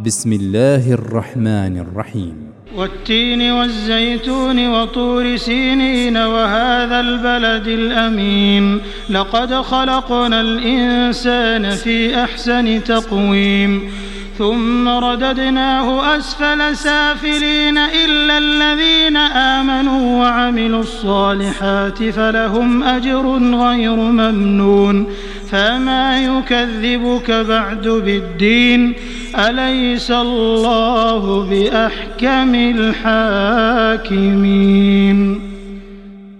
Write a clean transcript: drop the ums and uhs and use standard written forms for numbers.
بسم الله الرحمن الرحيم والتين والزيتون وطور سينين وهذا البلد الأمين لقد خلقنا الإنسان في أحسن تقويم ثم رددناه أسفل سافلين إلا الذين آمنوا وعملوا الصالحات فلهم أجر غير ممنون فما يكذبك بعد بالدين أليس الله بأحكم الحاكمين.